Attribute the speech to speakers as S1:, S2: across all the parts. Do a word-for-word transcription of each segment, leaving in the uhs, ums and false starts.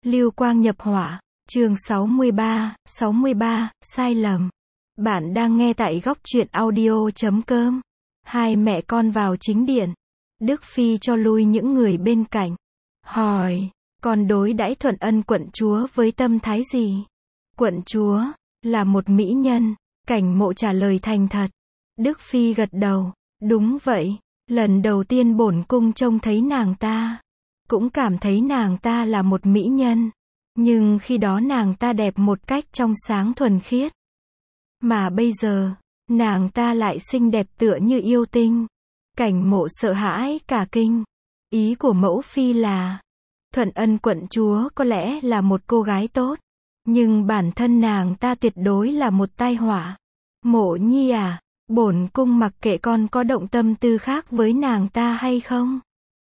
S1: Lưu quang nhập hỏa, chương sáu mươi ba, sáu mươi ba, sai lầm. Bạn đang nghe tại góc truyện audio chấm com. Hai mẹ con vào chính điện. Đức Phi cho lui những người bên cạnh. Hỏi, con đối đãi Thuận Ân quận chúa với tâm thái gì? Quận chúa, là một mỹ nhân. Cảnh Mộ trả lời thành thật. Đức Phi gật đầu, đúng vậy, lần đầu tiên bổn cung trông thấy nàng ta, cũng cảm thấy nàng ta là một mỹ nhân. Nhưng khi đó nàng ta đẹp một cách trong sáng thuần khiết. Mà bây giờ, nàng ta lại xinh đẹp tựa như yêu tinh. Cảnh Mộ sợ hãi cả kinh. Ý của mẫu phi là, Thuận Ân quận chúa có lẽ là một cô gái tốt, nhưng bản thân nàng ta tuyệt đối là một tai họa. Mộ nhi à, bổn cung mặc kệ con có động tâm tư khác với nàng ta hay không.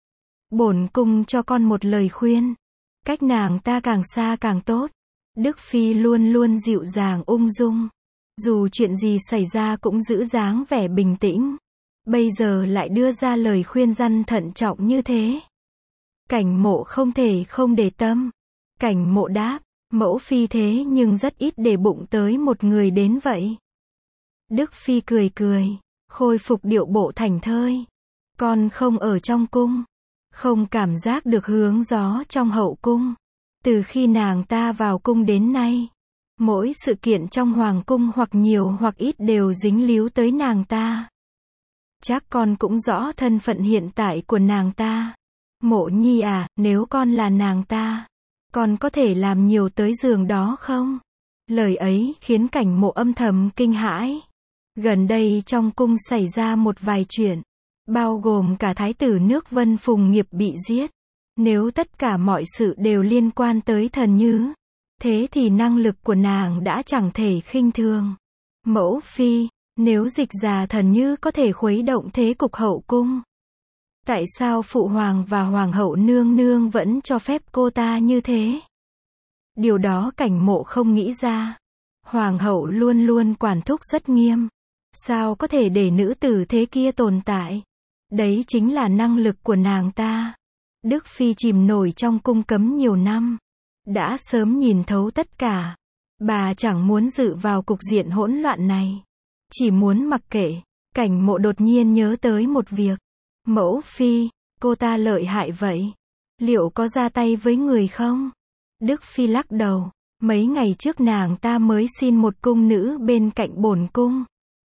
S1: Bổn cung cho con một lời khuyên. Cách nàng ta càng xa càng tốt. Đức Phi luôn luôn dịu dàng ung dung. Dù chuyện gì xảy ra cũng giữ dáng vẻ bình tĩnh. Bây giờ lại đưa ra lời khuyên răn thận trọng như thế. Cảnh Mộ không thể không để tâm. Cảnh Mộ đáp, mẫu phi thế nhưng rất ít để bụng tới một người đến vậy. Đức Phi cười cười, khôi phục điệu bộ thảnh thơi. Con không ở trong cung, không cảm giác được hướng gió trong hậu cung. Từ khi nàng ta vào cung đến nay, mỗi sự kiện trong hoàng cung hoặc nhiều hoặc ít đều dính líu tới nàng ta. Chắc con cũng rõ thân phận hiện tại của nàng ta. Mộ nhi à, nếu con là nàng ta, con có thể làm nhiều tới giường đó không? Lời ấy khiến Cảnh Mộ âm thầm kinh hãi. Gần đây trong cung xảy ra một vài chuyện, bao gồm cả thái tử nước Vân Phùng Nghiệp bị giết. Nếu tất cả mọi sự đều liên quan tới Thần Như, thế thì năng lực của nàng đã chẳng thể khinh thường. Mẫu phi, nếu Dịch Già Thần Như có thể khuấy động thế cục hậu cung, tại sao phụ hoàng và hoàng hậu nương nương vẫn cho phép cô ta như thế? Điều đó Cảnh Mộ không nghĩ ra. Hoàng hậu luôn luôn quản thúc rất nghiêm. Sao có thể để nữ tử thế kia tồn tại? Đấy chính là năng lực của nàng ta. Đức Phi chìm nổi trong cung cấm nhiều năm, đã sớm nhìn thấu tất cả. Bà chẳng muốn dự vào cục diện hỗn loạn này, chỉ muốn mặc kệ. Cảnh Mộ đột nhiên nhớ tới một việc. Mẫu phi, cô ta lợi hại vậy, liệu có ra tay với người không? Đức Phi lắc đầu. Mấy ngày trước nàng ta mới xin một cung nữ bên cạnh bổn cung.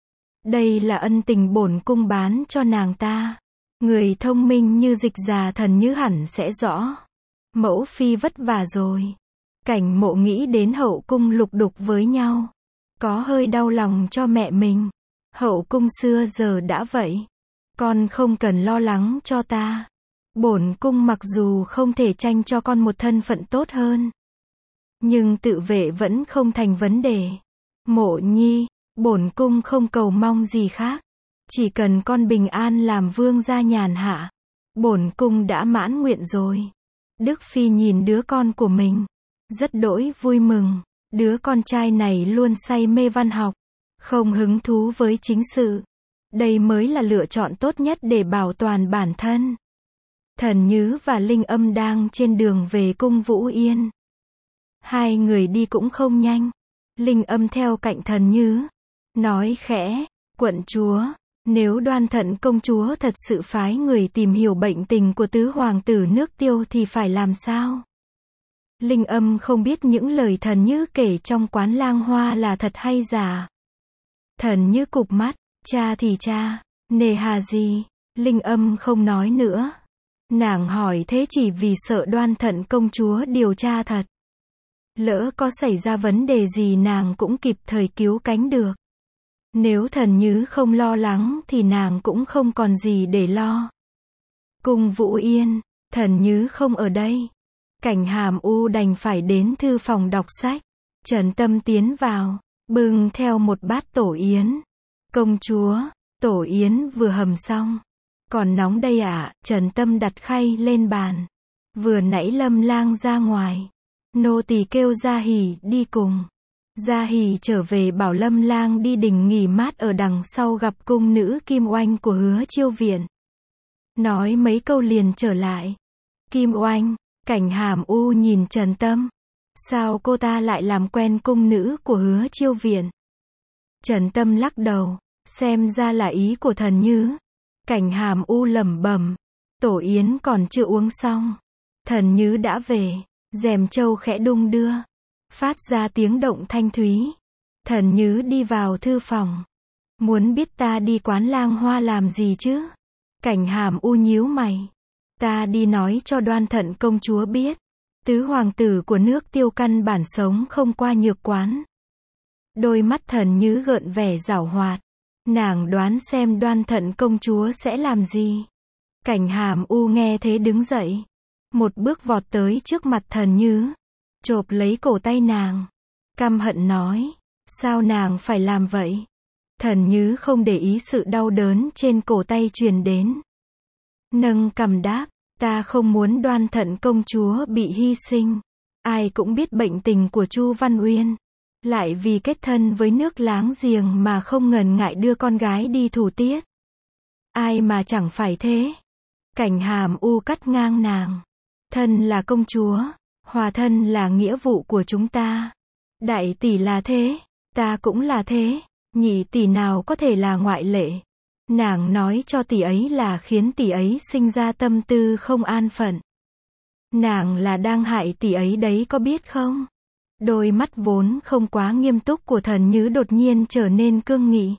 S1: Đây là ân tình bổn cung bán cho nàng ta. Người thông minh như Dịch Già Thần Như hẳn sẽ rõ. Mẫu phi vất vả rồi. Cảnh Mộ nghĩ đến hậu cung lục đục với nhau, có hơi đau lòng cho mẹ mình. Hậu cung xưa giờ đã vậy, con không cần lo lắng cho ta. Bổn cung mặc dù không thể tranh cho con một thân phận tốt hơn, nhưng tự vệ vẫn không thành vấn đề. Mộ nhi, bổn cung không cầu mong gì khác, chỉ cần con bình an làm vương gia nhàn hạ, bổn cung đã mãn nguyện rồi. Đức Phi nhìn đứa con của mình, rất đỗi vui mừng. Đứa con trai này luôn say mê văn học, không hứng thú với chính sự. Đây mới là lựa chọn tốt nhất để bảo toàn bản thân. Thần Như và Linh Âm đang trên đường về cung Vũ Yên. Hai người đi cũng không nhanh. Linh Âm theo cạnh Thần Như, nói khẽ, quận chúa, nếu Đoan Thận công chúa thật sự phái người tìm hiểu bệnh tình của tứ hoàng tử nước Tiêu thì phải làm sao? Linh Âm không biết những lời Thần Như kể trong quán lang hoa là thật hay giả. Thần Như cụp mắt, cha thì cha, nề hà gì? Linh Âm không nói nữa. Nàng hỏi thế chỉ vì sợ Đoan Thận công chúa điều tra thật. Lỡ có xảy ra vấn đề gì nàng cũng kịp thời cứu cánh được. Nếu Thần Như không lo lắng thì nàng cũng không còn gì để lo. Cung Vũ Yên, Thần Như không ở đây. Cảnh Hàm U đành phải đến thư phòng đọc sách. Trần Tâm tiến vào, bưng theo một bát tổ yến. Công chúa, tổ yến vừa hầm xong. Còn nóng đây ạ, à? Trần Tâm đặt khay lên bàn. Vừa nãy Lâm Lang ra ngoài, nô tỳ kêu Gia Hỉ đi cùng. Gia Hỉ trở về bảo Lâm Lang đi đình nghỉ mát ở đằng sau gặp cung nữ Kim Oanh của Hứa Chiêu Viện. Nói mấy câu liền trở lại. Kim Oanh, Cảnh Hàm U nhìn Trần Tâm. Sao cô ta lại làm quen cung nữ của Hứa Chiêu Viện? Trần Tâm lắc đầu, xem ra là ý của Thần Nhứ. Cảnh Hàm U lẩm bẩm, tổ yến còn chưa uống xong. Thần Nhứ đã về, rèm châu khẽ đung đưa, phát ra tiếng động thanh thúy. Thần Nhứ đi vào thư phòng. Muốn biết ta đi quán Lang Hoa làm gì chứ? Cảnh Hàm U nhíu mày. Ta đi nói cho Đoan Thận công chúa biết. Tứ hoàng tử của nước Tiêu căn bản sống không qua nhược quán. Đôi mắt Thần Nhứ gợn vẻ giảo hoạt. Nàng đoán xem Đoan Thận công chúa sẽ làm gì. Cảnh Hàm U nghe thế đứng dậy. Một bước vọt tới trước mặt Thần Nhứ. Chộp lấy cổ tay nàng. Căm hận nói. Sao nàng phải làm vậy? Thần Nhứ không để ý sự đau đớn trên cổ tay truyền đến. Nâng cằm đáp. Ta không muốn Đoan Thận công chúa bị hy sinh. Ai cũng biết bệnh tình của Chu Văn Uyên. Lại vì kết thân với nước láng giềng mà không ngần ngại đưa con gái đi thủ tiết. Ai mà chẳng phải thế. Cảnh Hàm U cắt ngang nàng. Thân là công chúa. Hòa thân là nghĩa vụ của chúng ta. Đại tỷ là thế. Ta cũng là thế. Nhị tỷ nào có thể là ngoại lệ. Nàng nói cho tỷ ấy là khiến tỷ ấy sinh ra tâm tư không an phận. Nàng là đang hại tỷ ấy đấy có biết không? Đôi mắt vốn không quá nghiêm túc của Thần Nhứ đột nhiên trở nên cương nghị.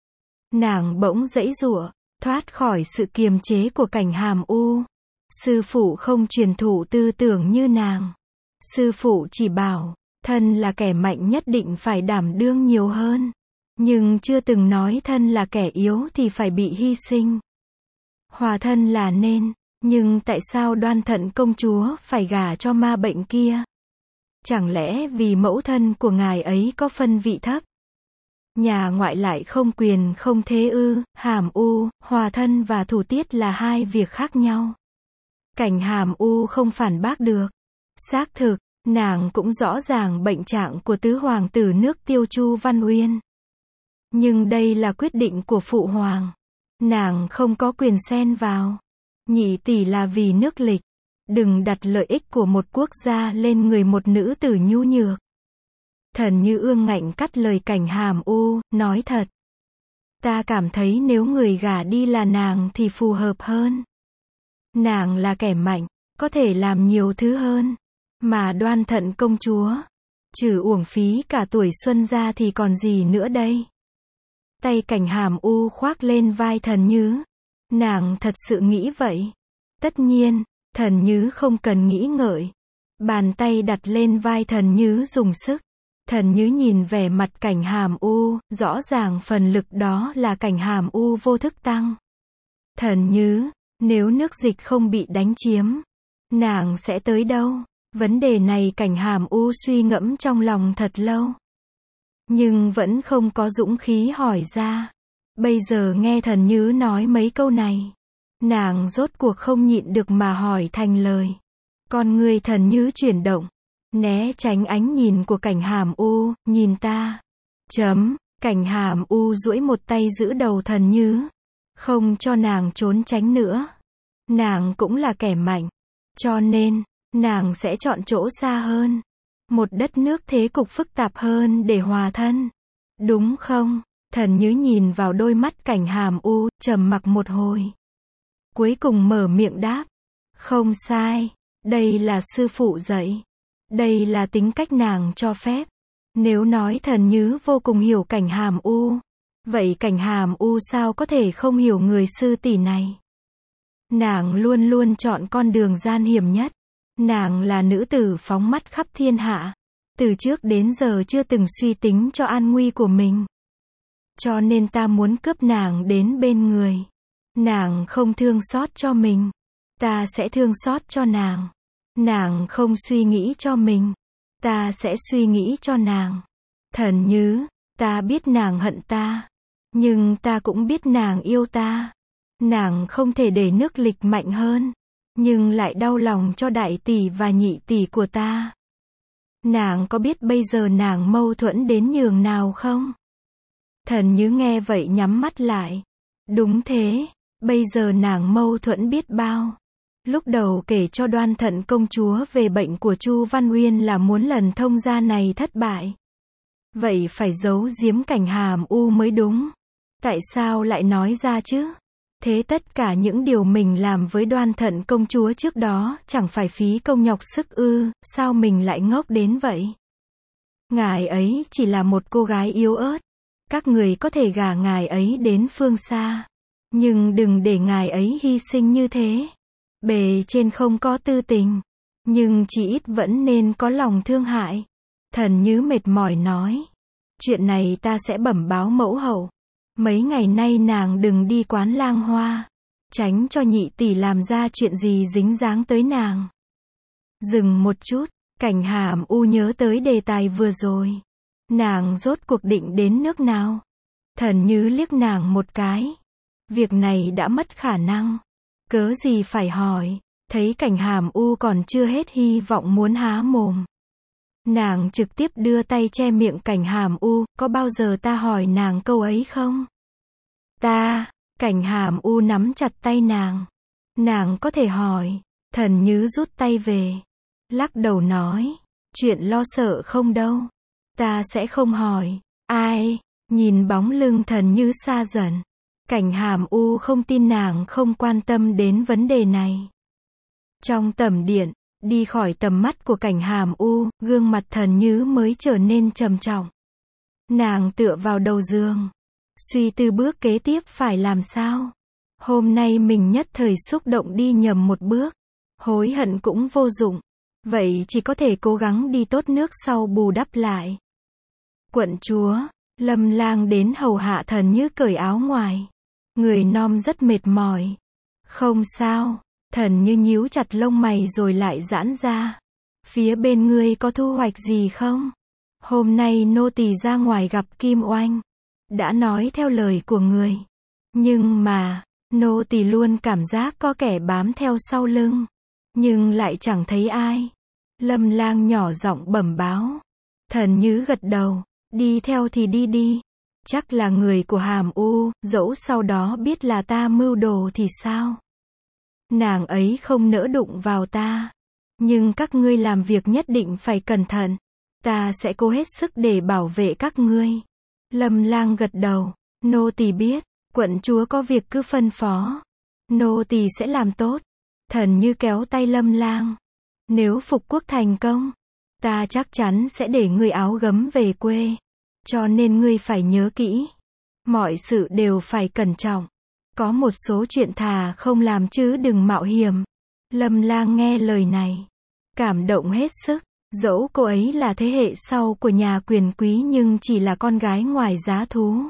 S1: Nàng bỗng giãy giụa, thoát khỏi sự kiềm chế của Cảnh Hàm U. Sư phụ không truyền thụ tư tưởng như nàng. Sư phụ chỉ bảo, thân là kẻ mạnh nhất định phải đảm đương nhiều hơn. Nhưng chưa từng nói thân là kẻ yếu thì phải bị hy sinh. Hòa thân là nên, nhưng tại sao Đoan Thận công chúa phải gả cho ma bệnh kia? Chẳng lẽ vì mẫu thân của ngài ấy có phân vị thấp? Nhà ngoại lại không quyền không thế ư? Hàm U, hòa thân và thủ tiết là hai việc khác nhau. Cảnh Hàm U không phản bác được. Xác thực, nàng cũng rõ ràng bệnh trạng của tứ hoàng tử nước Tiêu Chu Văn Uyên. Nhưng đây là quyết định của phụ hoàng. Nàng không có quyền xen vào. Nhị tỷ là vì nước lịch. Đừng đặt lợi ích của một quốc gia lên người một nữ tử nhu nhược. Thần Như ương ngạnh cắt lời Cảnh Hàm U, nói thật. Ta cảm thấy nếu người gả đi là nàng thì phù hợp hơn. Nàng là kẻ mạnh, có thể làm nhiều thứ hơn. Mà Đoan Thận công chúa, trừ uổng phí cả tuổi xuân ra thì còn gì nữa đây? Tay Cảnh Hàm U khoác lên vai Thần Nhứ. Nàng thật sự nghĩ vậy. Tất nhiên, Thần Nhứ không cần nghĩ ngợi. Bàn tay đặt lên vai Thần Nhứ dùng sức. Thần Nhứ nhìn vẻ mặt Cảnh Hàm U, rõ ràng phần lực đó là Cảnh Hàm U vô thức tăng. Thần Nhứ, nếu nước dịch không bị đánh chiếm, nàng sẽ tới đâu? Vấn đề này Cảnh Hàm U suy ngẫm trong lòng thật lâu. Nhưng vẫn không có dũng khí hỏi ra. Bây giờ nghe Thần Nhứ nói mấy câu này. Nàng rốt cuộc không nhịn được mà hỏi thành lời. Con người Thần Nhứ chuyển động. Né tránh ánh nhìn của Cảnh Hàm U, nhìn ta. Chấm, Cảnh Hàm U duỗi một tay giữ đầu Thần Nhứ. Không cho nàng trốn tránh nữa. Nàng cũng là kẻ mạnh. Cho nên, nàng sẽ chọn chỗ xa hơn. Một đất nước thế cục phức tạp hơn để hòa thân. Đúng không? Thần Nhứ nhìn vào đôi mắt Cảnh Hàm U, trầm mặc một hồi. Cuối cùng mở miệng đáp. Không sai. Đây là sư phụ dạy. Đây là tính cách nàng cho phép. Nếu nói Thần Nhứ vô cùng hiểu Cảnh Hàm U, vậy Cảnh Hàm U sao có thể không hiểu người sư tỷ này? Nàng luôn luôn chọn con đường gian hiểm nhất. Nàng là nữ tử phóng mắt khắp thiên hạ. Từ trước đến giờ chưa từng suy tính cho an nguy của mình. Cho nên ta muốn cướp nàng đến bên người. Nàng không thương xót cho mình. Ta sẽ thương xót cho nàng. Nàng không suy nghĩ cho mình. Ta sẽ suy nghĩ cho nàng. Thần Nhứ, ta biết nàng hận ta. Nhưng ta cũng biết nàng yêu ta. Nàng không thể để nước lịch mạnh hơn. Nhưng lại đau lòng cho đại tỷ và nhị tỷ của ta. Nàng có biết bây giờ nàng mâu thuẫn đến nhường nào không? Thần Nhứ nghe vậy nhắm mắt lại. Đúng thế, bây giờ nàng mâu thuẫn biết bao. Lúc đầu kể cho Đoan Thận công chúa về bệnh của Chu Văn Uyên là muốn lần thông gia này thất bại. Vậy phải giấu giếm Cảnh Hàm U mới đúng. Tại sao lại nói ra chứ? Thế tất cả những điều mình làm với Đoan Thận công chúa trước đó chẳng phải phí công nhọc sức ư, sao mình lại ngốc đến vậy? Ngài ấy chỉ là một cô gái yếu ớt. Các người có thể gả ngài ấy đến phương xa. Nhưng đừng để ngài ấy hy sinh như thế. Bề trên không có tư tình. Nhưng chỉ ít vẫn nên có lòng thương hại. Thần Như mệt mỏi nói. Chuyện này ta sẽ bẩm báo mẫu hậu. Mấy ngày nay nàng đừng đi quán lang hoa. Tránh cho nhị tỷ làm ra chuyện gì dính dáng tới nàng. Dừng một chút, Cảnh Hàm U nhớ tới đề tài vừa rồi. Nàng rốt cuộc định đến nước nào? Thần Như liếc nàng một cái. Việc này đã mất khả năng. Cớ gì phải hỏi, thấy Cảnh Hàm U còn chưa hết hy vọng muốn há mồm. Nàng trực tiếp đưa tay che miệng Cảnh Hàm U, có bao giờ ta hỏi nàng câu ấy không? Ta, Cảnh Hàm U nắm chặt tay nàng. Nàng có thể hỏi, Thần Như rút tay về. Lắc đầu nói, chuyện lo sợ không đâu. Ta sẽ không hỏi, ai, nhìn bóng lưng Thần Như xa dần. Cảnh Hàm U không tin nàng không quan tâm đến vấn đề này. Trong tầm điện, đi khỏi tầm mắt của Cảnh Hàm U, gương mặt Thần Như mới trở nên trầm trọng. Nàng tựa vào đầu giường, suy tư bước kế tiếp phải làm sao. Hôm nay mình nhất thời xúc động đi nhầm một bước, hối hận cũng vô dụng. Vậy chỉ có thể cố gắng đi tốt nước sau bù đắp lại. Quận chúa, Lâm Lang đến hầu hạ Thần Như cởi áo ngoài. Người nom rất mệt mỏi. Không sao, Thần Như nhíu chặt lông mày rồi lại giãn ra. Phía bên ngươi có thu hoạch gì không? Hôm nay nô tỳ ra ngoài gặp Kim Oanh. Đã nói theo lời của người. Nhưng mà, nô tỳ luôn cảm giác có kẻ bám theo sau lưng. Nhưng lại chẳng thấy ai. Lâm Lang nhỏ giọng bẩm báo. Thần Như gật đầu. Đi theo thì đi đi. Chắc là người của Hàm U, dẫu sau đó biết là ta mưu đồ thì sao? Nàng ấy không nỡ đụng vào ta. Nhưng các ngươi làm việc nhất định phải cẩn thận. Ta sẽ cố hết sức để bảo vệ các ngươi. Lâm Lang gật đầu. Nô tỳ biết, quận chúa có việc cứ phân phó. Nô tỳ sẽ làm tốt. Thần Như kéo tay Lâm Lang. Nếu phục quốc thành công, ta chắc chắn sẽ để ngươi áo gấm về quê. Cho nên ngươi phải nhớ kỹ. Mọi sự đều phải cẩn trọng. Có một số chuyện thà không làm chứ đừng mạo hiểm. Lâm Lang nghe lời này. Cảm động hết sức. Dẫu cô ấy là thế hệ sau của nhà quyền quý nhưng chỉ là con gái ngoài giá thú.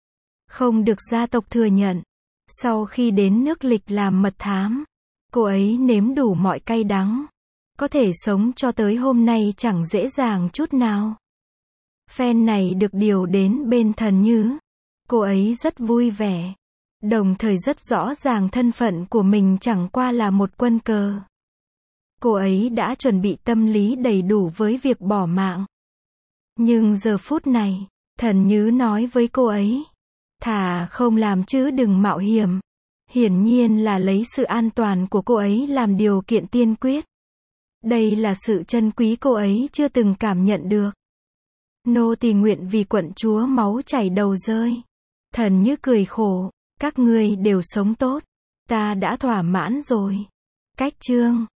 S1: Không được gia tộc thừa nhận. Sau khi đến nước Lịch làm mật thám, cô ấy nếm đủ mọi cay đắng. Có thể sống cho tới hôm nay chẳng dễ dàng chút nào. Phen này được điều đến bên Thần Như. Cô ấy rất vui vẻ. Đồng thời rất rõ ràng thân phận của mình chẳng qua là một quân cờ. Cô ấy đã chuẩn bị tâm lý đầy đủ với việc bỏ mạng. Nhưng giờ phút này, Thần Như nói với cô ấy. Thà không làm chứ đừng mạo hiểm. Hiển nhiên là lấy sự an toàn của cô ấy làm điều kiện tiên quyết. Đây là sự trân quý cô ấy chưa từng cảm nhận được. Nô tỳ nguyện vì quận chúa máu chảy đầu rơi. Thần Như cười khổ. Các ngươi đều sống tốt. Ta đã thỏa mãn rồi. Cách chương